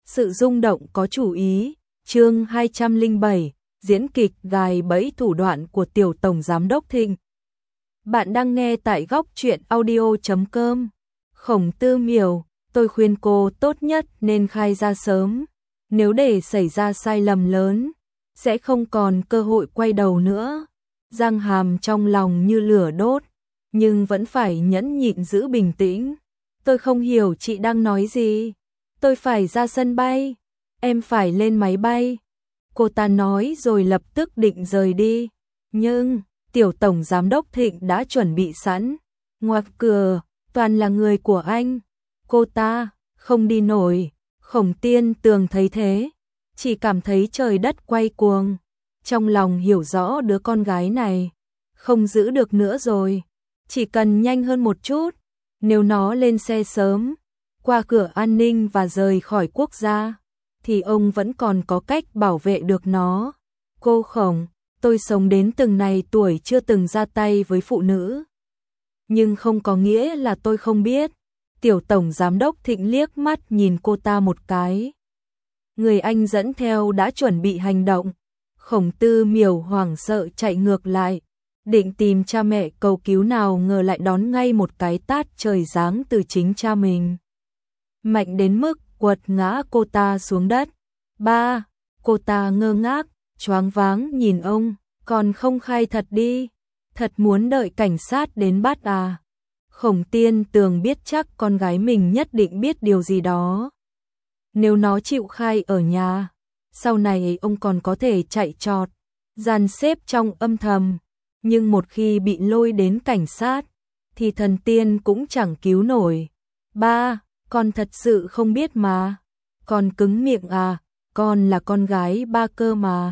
Sự rung động có chủ ý, chương 207, diễn kịch gài bẫy thủ đoạn của tiểu tổng giám đốc Thịnh. Bạn đang nghe tại góc truyện audio.com. Khổng Tư Miểu, tôi khuyên cô tốt nhất nên khai ra sớm, nếu để xảy ra sai lầm lớn, sẽ không còn cơ hội quay đầu nữa. Giang Hàm trong lòng như lửa đốt, nhưng vẫn phải nhẫn nhịn giữ bình tĩnh. Tôi không hiểu chị đang nói gì. Tôi phải ra sân bay, em phải lên máy bay. Cô ta nói rồi lập tức định rời đi. Nhưng, tiểu tổng giám đốc Thịnh đã chuẩn bị sẵn. Ngoặc cửa, toàn là người của anh. Cô ta, không đi nổi. Khổng Tiên Tường thấy thế, chỉ cảm thấy trời đất quay cuồng. Trong lòng hiểu rõ đứa con gái này, không giữ được nữa rồi. Chỉ cần nhanh hơn một chút, nếu nó lên xe sớm, qua cửa an ninh và rời khỏi quốc gia, thì ông vẫn còn có cách bảo vệ được nó. Cô Khổng, tôi sống đến từng này tuổi chưa từng ra tay với phụ nữ. Nhưng không có nghĩa là tôi không biết. Tiểu tổng giám đốc Thịnh liếc mắt nhìn cô ta một cái. Người anh dẫn theo đã chuẩn bị hành động. Khổng Tư Miểu hoảng sợ chạy ngược lại, định tìm cha mẹ cầu cứu, nào ngờ lại đón ngay một cái tát trời giáng từ chính cha mình. Mạnh đến mức quật ngã cô ta xuống đất. Ba, cô ta ngơ ngác, choáng váng nhìn ông, còn không khai thật đi, thật muốn đợi cảnh sát đến bắt à? Khổng Tiên Tường biết chắc con gái mình nhất định biết điều gì đó. Nếu nó chịu khai ở nhà, sau này ông còn có thể chạy trọt, dàn xếp trong âm thầm. Nhưng một khi bị lôi đến cảnh sát, thì thần tiên cũng chẳng cứu nổi. Ba, con thật sự không biết mà. Con cứng miệng à, con là con gái ba cơ mà.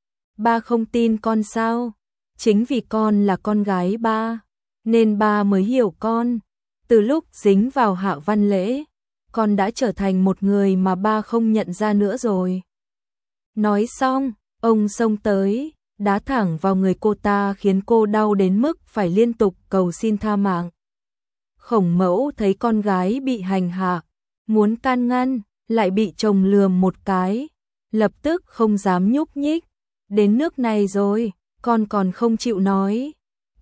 Ba không tin con sao? Chính vì con là con gái ba, nên ba mới hiểu con. Từ lúc dính vào Hạ Văn Lễ, con đã trở thành một người mà ba không nhận ra nữa rồi. Nói xong, ông xông tới, đá thẳng vào người cô ta khiến cô đau đến mức phải liên tục cầu xin tha mạng. Khổng Mẫu thấy con gái bị hành hạ, muốn can ngăn, lại bị chồng lườm một cái, lập tức không dám nhúc nhích. Đến nước này rồi, con còn không chịu nói.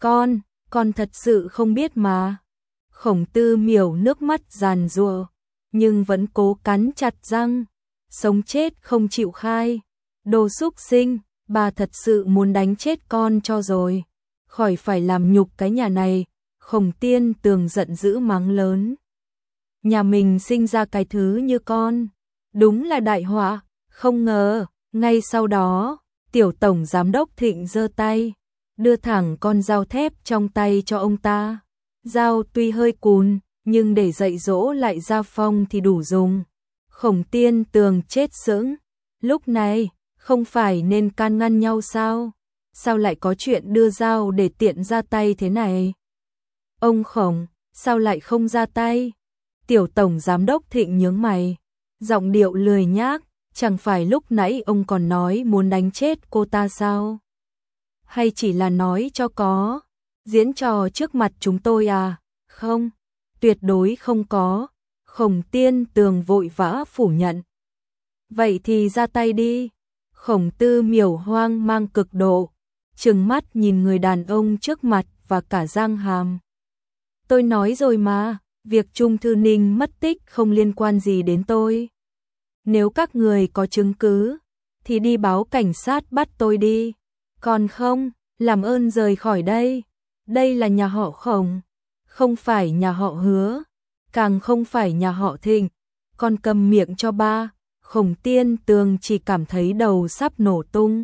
Con thật sự không biết mà. Khổng Tư Miểu nước mắt giàn giụa, nhưng vẫn cố cắn chặt răng, sống chết không chịu khai. Đồ xúc sinh, bà thật sự muốn đánh chết con cho rồi, khỏi phải làm nhục cái nhà này. Khổng Tiên Tường giận dữ mắng lớn. Nhà mình sinh ra cái thứ như con, đúng là đại họa. Không ngờ, ngay sau đó, tiểu tổng giám đốc Thịnh giơ tay, đưa thẳng con dao thép trong tay cho ông ta. Dao tuy hơi cùn, nhưng để dạy dỗ lại Gia Phong thì đủ dùng. Khổng Tiên Tường chết sững. Lúc này, không phải nên can ngăn nhau sao? Sao lại có chuyện đưa dao để tiện ra tay thế này? Ông Khổng, sao lại không ra tay? Tiểu tổng giám đốc Thịnh nhướng mày, giọng điệu lười nhác, chẳng phải lúc nãy ông còn nói muốn đánh chết cô ta sao? Hay chỉ là nói cho có, diễn trò trước mặt chúng tôi à? Không, tuyệt đối không có. Khổng Tiên Tường vội vã phủ nhận. Vậy thì ra tay đi. Khổng Tư Miểu hoang mang cực độ, trừng mắt nhìn người đàn ông trước mặt và cả Giang Hàm. Tôi nói rồi mà, việc Trung Thư Ninh mất tích không liên quan gì đến tôi. Nếu các người có chứng cứ, thì đi báo cảnh sát bắt tôi đi. Còn không, làm ơn rời khỏi đây. Đây là nhà họ Khổng, không phải nhà họ Hứa, càng không phải nhà họ Thịnh. Con cầm miệng cho ba. Khổng Tiên Tường chỉ cảm thấy đầu sắp nổ tung.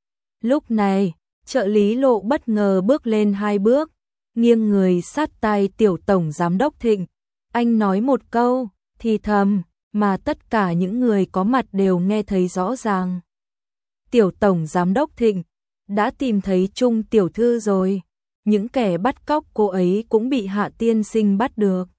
Lúc này, trợ lý Lộ bất ngờ bước lên 2 bước, nghiêng người sát tai tiểu tổng giám đốc Thịnh. Anh nói một câu, thì thầm, mà tất cả những người có mặt đều nghe thấy rõ ràng. Tiểu tổng giám đốc Thịnh đã tìm thấy Trung tiểu thư rồi. Những kẻ bắt cóc cô ấy cũng bị Hạ tiên sinh bắt được,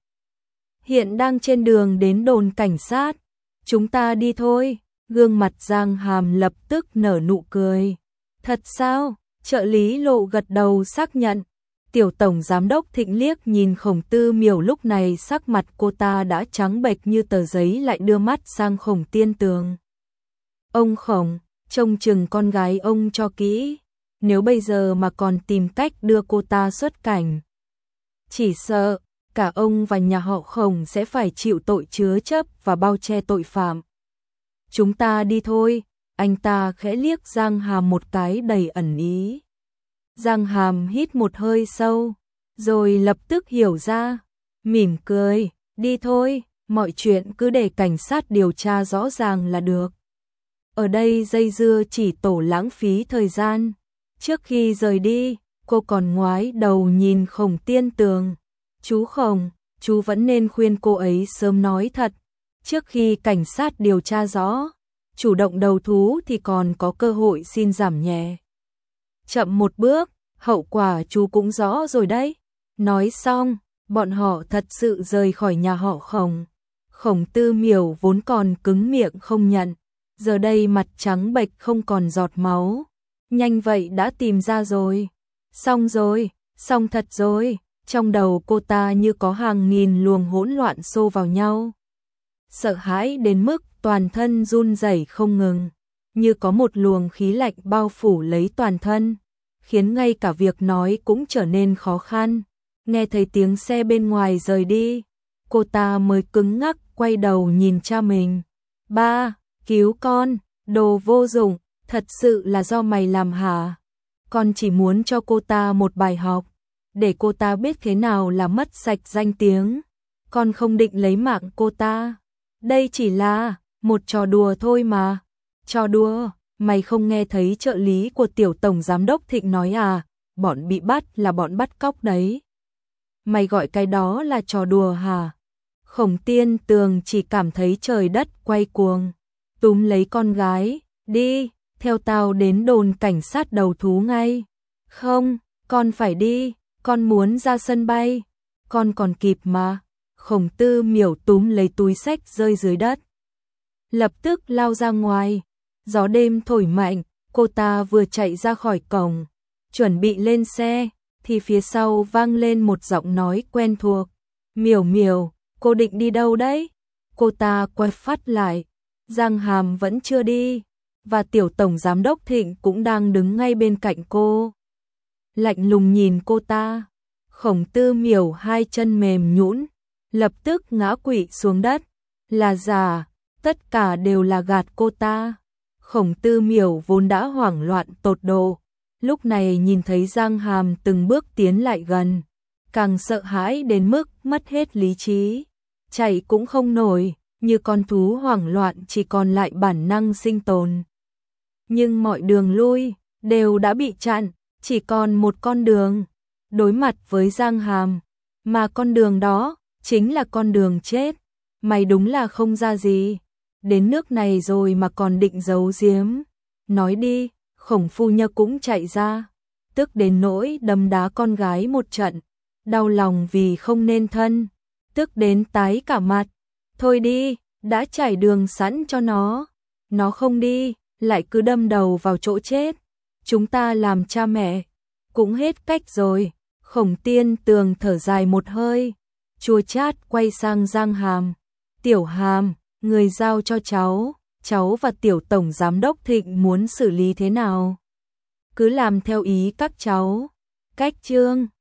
hiện đang trên đường đến đồn cảnh sát. Chúng ta đi thôi. Gương mặt Giang Hàm lập tức nở nụ cười. Thật sao? Trợ lý Lộ gật đầu xác nhận. Tiểu tổng giám đốc Thịnh liếc nhìn Khổng Tư Miểu, lúc này sắc mặt cô ta đã trắng bệch như tờ giấy, lại đưa mắt sang Khổng Tiên Tường. Ông Khổng, trông chừng con gái ông cho kỹ, nếu bây giờ mà còn tìm cách đưa cô ta xuất cảnh, chỉ sợ cả ông và nhà họ Khổng sẽ phải chịu tội chứa chấp và bao che tội phạm. Chúng ta đi thôi, anh ta khẽ liếc Giang Hàm một cái đầy ẩn ý. Giang Hàm hít một hơi sâu, rồi lập tức hiểu ra, mỉm cười, đi thôi, mọi chuyện cứ để cảnh sát điều tra rõ ràng là được. Ở đây dây dưa chỉ tổ lãng phí thời gian. Trước khi rời đi, cô còn ngoái đầu nhìn Khổng Tiên Tường. Chú Khổng, chú vẫn nên khuyên cô ấy sớm nói thật. Trước khi cảnh sát điều tra rõ, chủ động đầu thú thì còn có cơ hội xin giảm nhẹ. Chậm một bước, hậu quả chú cũng rõ rồi đấy. Nói xong, bọn họ thật sự rời khỏi nhà họ Khổng. Khổng Tư Miểu vốn còn cứng miệng không nhận, giờ đây mặt trắng bệch không còn giọt máu. Nhanh vậy đã tìm ra rồi. Xong thật rồi. Trong đầu cô ta như có hàng nghìn luồng hỗn loạn xô vào nhau. Sợ hãi đến mức toàn thân run rẩy không ngừng, như có một luồng khí lạnh bao phủ lấy toàn thân, khiến ngay cả việc nói cũng trở nên khó khăn. Nghe thấy tiếng xe bên ngoài rời đi, cô ta mới cứng ngắc quay đầu nhìn cha mình. Ba, cứu con, đồ vô dụng, thật sự là do mày làm hả? Con chỉ muốn cho cô ta một bài học, để cô ta biết thế nào là mất sạch danh tiếng. Con không định lấy mạng cô ta. Đây chỉ là một trò đùa thôi mà. Trò đùa, mày không nghe thấy trợ lý của tiểu tổng giám đốc Thịnh nói à, bọn bị bắt là bọn bắt cóc đấy. Mày gọi cái đó là trò đùa hả? Khổng Tiên Tường chỉ cảm thấy trời đất quay cuồng, túm lấy con gái, đi, theo tao đến đồn cảnh sát đầu thú ngay. Không, con phải đi, con muốn ra sân bay, con còn kịp mà. Khổng Tư Miểu túm lấy túi xách rơi dưới đất, lập tức lao ra ngoài. Gió đêm thổi mạnh, cô ta vừa chạy ra khỏi cổng, chuẩn bị lên xe, thì phía sau vang lên một giọng nói quen thuộc. Miểu Miểu, cô định đi đâu đấy? Cô ta quay phát lại, Giang Hàm vẫn chưa đi, và tiểu tổng giám đốc Thịnh cũng đang đứng ngay bên cạnh cô. Lạnh lùng nhìn cô ta, Khổng Tư Miểu hai chân mềm nhũn, lập tức ngã quỵ xuống đất. Là giả, tất cả đều là gạt cô ta. Khổng Tư Miểu vốn đã hoảng loạn tột độ, lúc này nhìn thấy Giang Hàm từng bước tiến lại gần, càng sợ hãi đến mức mất hết lý trí, chạy cũng không nổi, như con thú hoảng loạn chỉ còn lại bản năng sinh tồn. Nhưng mọi đường lui đều đã bị chặn, chỉ còn một con đường, đối mặt với Giang Hàm, mà con đường đó chính là con đường chết. Mày đúng là không ra gì, đến nước này rồi mà còn định giấu giếm. Nói đi. Khổng phu nhân cũng chạy ra, tức đến nỗi đấm đá con gái một trận, đau lòng vì không nên thân, tức đến tái cả mặt. Thôi đi, đã trải đường sẵn cho nó không đi, lại cứ đâm đầu vào chỗ chết. Chúng ta làm cha mẹ cũng hết cách rồi. Khổng Tiên Tường thở dài một hơi, chua chát quay sang Giang Hàm. Tiểu Hàm, người giao cho cháu và tiểu tổng giám đốc Thịnh muốn xử lý thế nào? Cứ làm theo ý các cháu. Cách chương